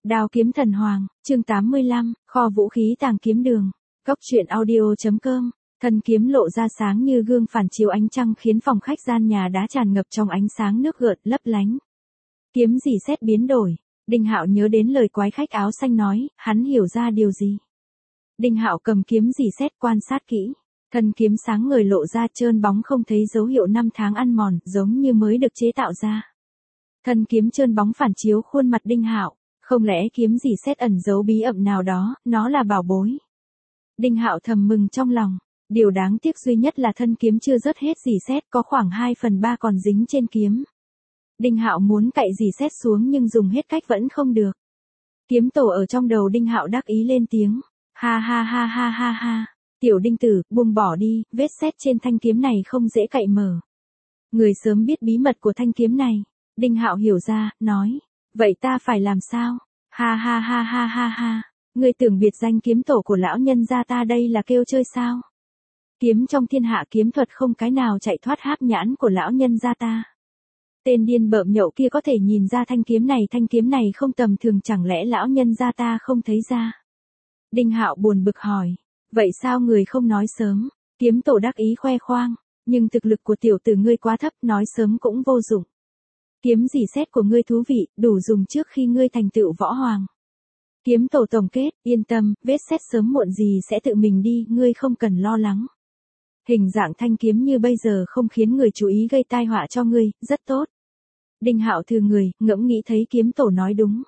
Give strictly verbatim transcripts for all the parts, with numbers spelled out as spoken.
Đao kiếm thần hoàng, chương tám mươi lăm, kho vũ khí tàng kiếm đường. Góc truyện audio.com. Thân kiếm lộ ra sáng như gương phản chiếu ánh trăng khiến phòng khách gian nhà đá tràn ngập trong ánh sáng nước gợn lấp lánh. Kiếm rỉ sét biến đổi. Đinh Hạo nhớ đến lời quái khách áo xanh nói, hắn hiểu ra điều gì. Đinh Hạo cầm kiếm rỉ sét quan sát kỹ. Thân kiếm sáng ngời lộ ra trơn bóng không thấy dấu hiệu năm tháng ăn mòn, giống như mới được chế tạo ra. Thân kiếm trơn bóng phản chiếu khuôn mặt Đinh Hạo. Không lẽ kiếm rỉ sét ẩn giấu bí ẩn nào đó, nó là bảo bối. Đinh Hạo thầm mừng trong lòng, điều đáng tiếc duy nhất là thân kiếm chưa rớt hết rỉ sét, có khoảng hai phần ba còn dính trên kiếm. Đinh Hạo muốn cạy rỉ sét xuống nhưng dùng hết cách vẫn không được. Kiếm tổ ở trong đầu Đinh Hạo đắc ý lên tiếng, ha ha ha ha ha ha, tiểu Đinh tử, buông bỏ đi, vết sét trên thanh kiếm này không dễ cạy mở. Người sớm biết bí mật của thanh kiếm này, Đinh Hạo hiểu ra, nói. Vậy ta phải làm sao? Ha ha ha ha ha ha. Ngươi tưởng biệt danh kiếm tổ của lão nhân gia ta đây là kêu chơi sao? Kiếm trong thiên hạ kiếm thuật không cái nào chạy thoát háp nhãn của lão nhân gia ta. Tên điên bợm nhậu kia có thể nhìn ra thanh kiếm này, thanh kiếm này không tầm thường, chẳng lẽ lão nhân gia ta không thấy ra? Đinh Hạo buồn bực hỏi. Vậy sao người không nói sớm? Kiếm tổ đắc ý khoe khoang. Nhưng thực lực của tiểu tử ngươi quá thấp, nói sớm cũng vô dụng. Kiếm rỉ sét của ngươi thú vị, đủ dùng trước khi ngươi thành tựu võ hoàng. Kiếm tổ tổng kết, yên tâm, vết sét sớm muộn gì sẽ tự mình đi, ngươi không cần lo lắng. Hình dạng thanh kiếm như bây giờ không khiến người chú ý gây tai họa cho ngươi, rất tốt. Đinh Hạo thư người, ngẫm nghĩ thấy kiếm tổ nói đúng.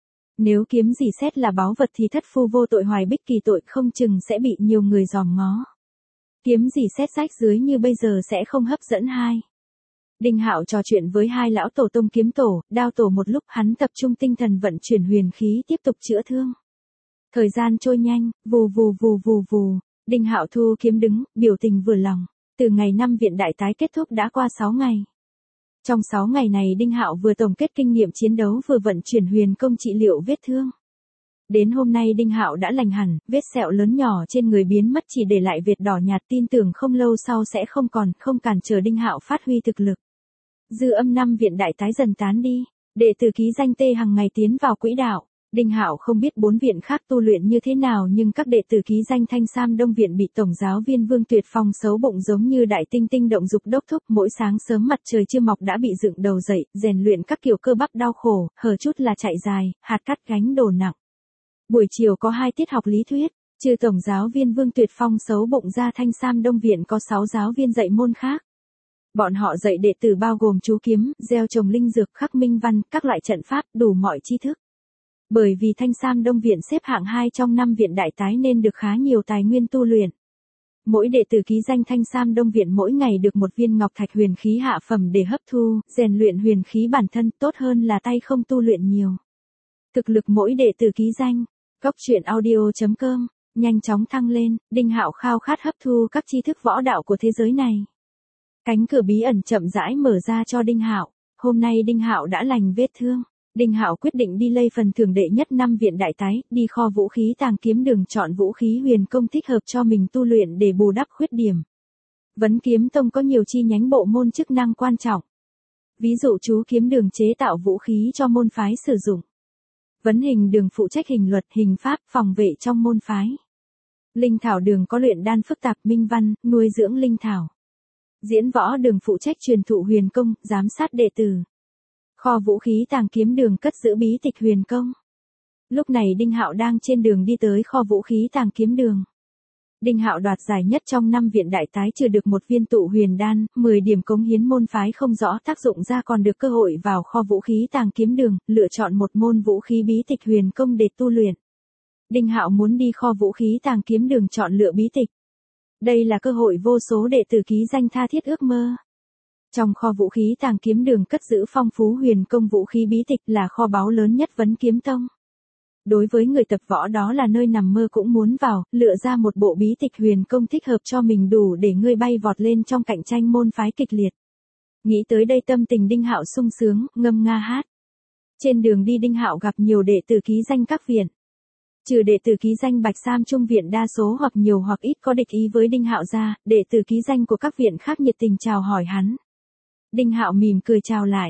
Nếu kiếm rỉ sét là báu vật thì thất phu vô tội hoài bích kỳ tội, không chừng sẽ bị nhiều người dòm ngó. Kiếm rỉ sét rách dưới như bây giờ sẽ không hấp dẫn hai. Đinh Hạo trò chuyện với hai lão tổ tông kiếm tổ, đao tổ một lúc, hắn tập trung tinh thần vận chuyển huyền khí tiếp tục chữa thương. Thời gian trôi nhanh, vù vù vù vù vù, Đinh Hạo thu kiếm đứng, biểu tình vừa lòng. Từ ngày năm viện đại tái kết thúc đã qua sáu ngày. Trong sáu ngày này Đinh Hạo vừa tổng kết kinh nghiệm chiến đấu vừa vận chuyển huyền công trị liệu vết thương. Đến hôm nay Đinh Hạo đã lành hẳn, vết sẹo lớn nhỏ trên người biến mất chỉ để lại vệt đỏ nhạt, tin tưởng không lâu sau sẽ không còn, không cản trở Đinh Hạo phát huy thực lực. Dư âm năm viện đại tái dần tán đi, đệ tử ký danh tê hàng ngày tiến vào quỹ đạo. Đinh Hạo không biết bốn viện khác tu luyện như thế nào, nhưng các đệ tử ký danh Thanh Sam Đông viện bị tổng giáo viên Vương Tuyệt Phong xấu bụng giống như đại tinh tinh động dục đốc thúc, mỗi sáng sớm mặt trời chưa mọc đã bị dựng đầu dậy, rèn luyện các kiểu cơ bắp đau khổ, hở chút là chạy dài, hạt cắt gánh đồ nặng. Buổi chiều có hai tiết học lý thuyết, trừ tổng giáo viên Vương Tuyệt Phong xấu bụng ra, Thanh Sam Đông viện có sáu giáo viên dạy môn khác. Bọn họ dạy đệ tử bao gồm chú kiếm, gieo trồng linh dược, khắc minh văn, các loại trận pháp, đủ mọi tri thức. Bởi vì Thanh Sam Đông viện xếp hạng hai trong năm viện đại tái nên được khá nhiều tài nguyên tu luyện. Mỗi đệ tử ký danh Thanh Sam Đông viện mỗi ngày được một viên ngọc thạch huyền khí hạ phẩm để hấp thu, rèn luyện huyền khí bản thân, tốt hơn là tay không tu luyện nhiều. Thực lực mỗi đệ tử ký danh, góc truyện audio.com, nhanh chóng thăng lên. Đinh Hạo khao khát hấp thu các tri thức võ đạo của thế giới này. Cánh cửa bí ẩn chậm rãi mở ra cho Đinh Hạo. Hôm nay Đinh Hạo đã lành vết thương. Đinh Hạo quyết định đi lây phần thưởng đệ nhất năm viện đại tái, đi kho vũ khí tàng kiếm đường chọn vũ khí huyền công thích hợp cho mình tu luyện để bù đắp khuyết điểm. Vấn Kiếm Tông có nhiều chi nhánh bộ môn chức năng quan trọng. Ví dụ chú kiếm đường chế tạo vũ khí cho môn phái sử dụng. Vấn Hình đường phụ trách hình luật, hình pháp, phòng vệ trong môn phái. Linh thảo đường có luyện đan phức tạp, minh văn, nuôi dưỡng linh thảo. Diễn võ đường phụ trách truyền thụ huyền công, giám sát đệ tử. Kho vũ khí tàng kiếm đường cất giữ bí tịch huyền công. Lúc này Đinh Hạo đang trên đường đi tới kho vũ khí tàng kiếm đường. Đinh Hạo đoạt giải nhất trong năm viện đại tái, trừ được một viên tụ huyền đan, mười điểm cống hiến môn phái không rõ tác dụng ra, còn được cơ hội vào kho vũ khí tàng kiếm đường, lựa chọn một môn vũ khí bí tịch huyền công để tu luyện. Đinh Hạo muốn đi kho vũ khí tàng kiếm đường chọn lựa bí tịch. Đây là cơ hội vô số đệ tử ký danh tha thiết ước mơ. Trong kho vũ khí tàng kiếm đường cất giữ phong phú huyền công vũ khí bí tịch, là kho báu lớn nhất Vấn Kiếm Tông. Đối với người tập võ đó là nơi nằm mơ cũng muốn vào, lựa ra một bộ bí tịch huyền công thích hợp cho mình đủ để ngươi bay vọt lên trong cạnh tranh môn phái kịch liệt. Nghĩ tới đây tâm tình Đinh Hạo sung sướng, ngâm nga hát. Trên đường đi Đinh Hạo gặp nhiều đệ tử ký danh các viện. Trừ đệ tử ký danh Bạch Sam Trung viện đa số hoặc nhiều hoặc ít có địch ý với Đinh Hạo ra, đệ tử ký danh của các viện khác nhiệt tình chào hỏi hắn. Đinh Hạo mỉm cười chào lại,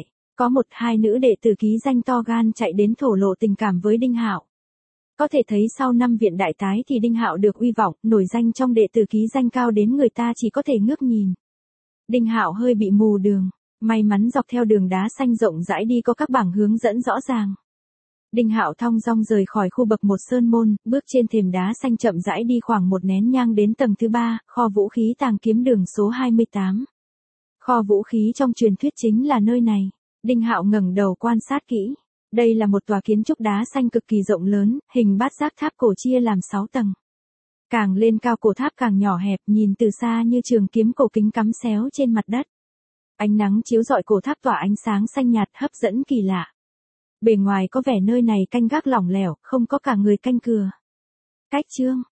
Có một hai nữ đệ tử ký danh to gan chạy đến thổ lộ tình cảm với Đinh Hạo. Có thể thấy sau năm viện đại tái thì Đinh Hạo được uy vọng, nổi danh trong đệ tử ký danh cao đến người ta chỉ có thể ngước nhìn. Đinh Hạo hơi bị mù đường, may mắn dọc theo đường đá xanh rộng rãi đi có các bảng hướng dẫn rõ ràng. Đinh Hạo thong dong rời khỏi khu bậc một sơn môn, bước trên thềm đá xanh chậm rãi đi khoảng một nén nhang đến tầng thứ ba, kho vũ khí tàng kiếm đường số hai mươi tám. Kho vũ khí trong truyền thuyết chính là nơi này. Đinh Hạo ngẩng đầu quan sát kỹ. Đây là một tòa kiến trúc đá xanh cực kỳ rộng lớn, hình bát giác tháp cổ chia làm sáu tầng. Càng lên cao cổ tháp càng nhỏ hẹp, nhìn từ xa như trường kiếm cổ kính cắm xéo trên mặt đất. Ánh nắng chiếu rọi cổ tháp tỏa ánh sáng xanh nhạt hấp dẫn kỳ lạ. Bề ngoài có vẻ nơi này canh gác lỏng lẻo, không có cả người canh cừa. Cách chương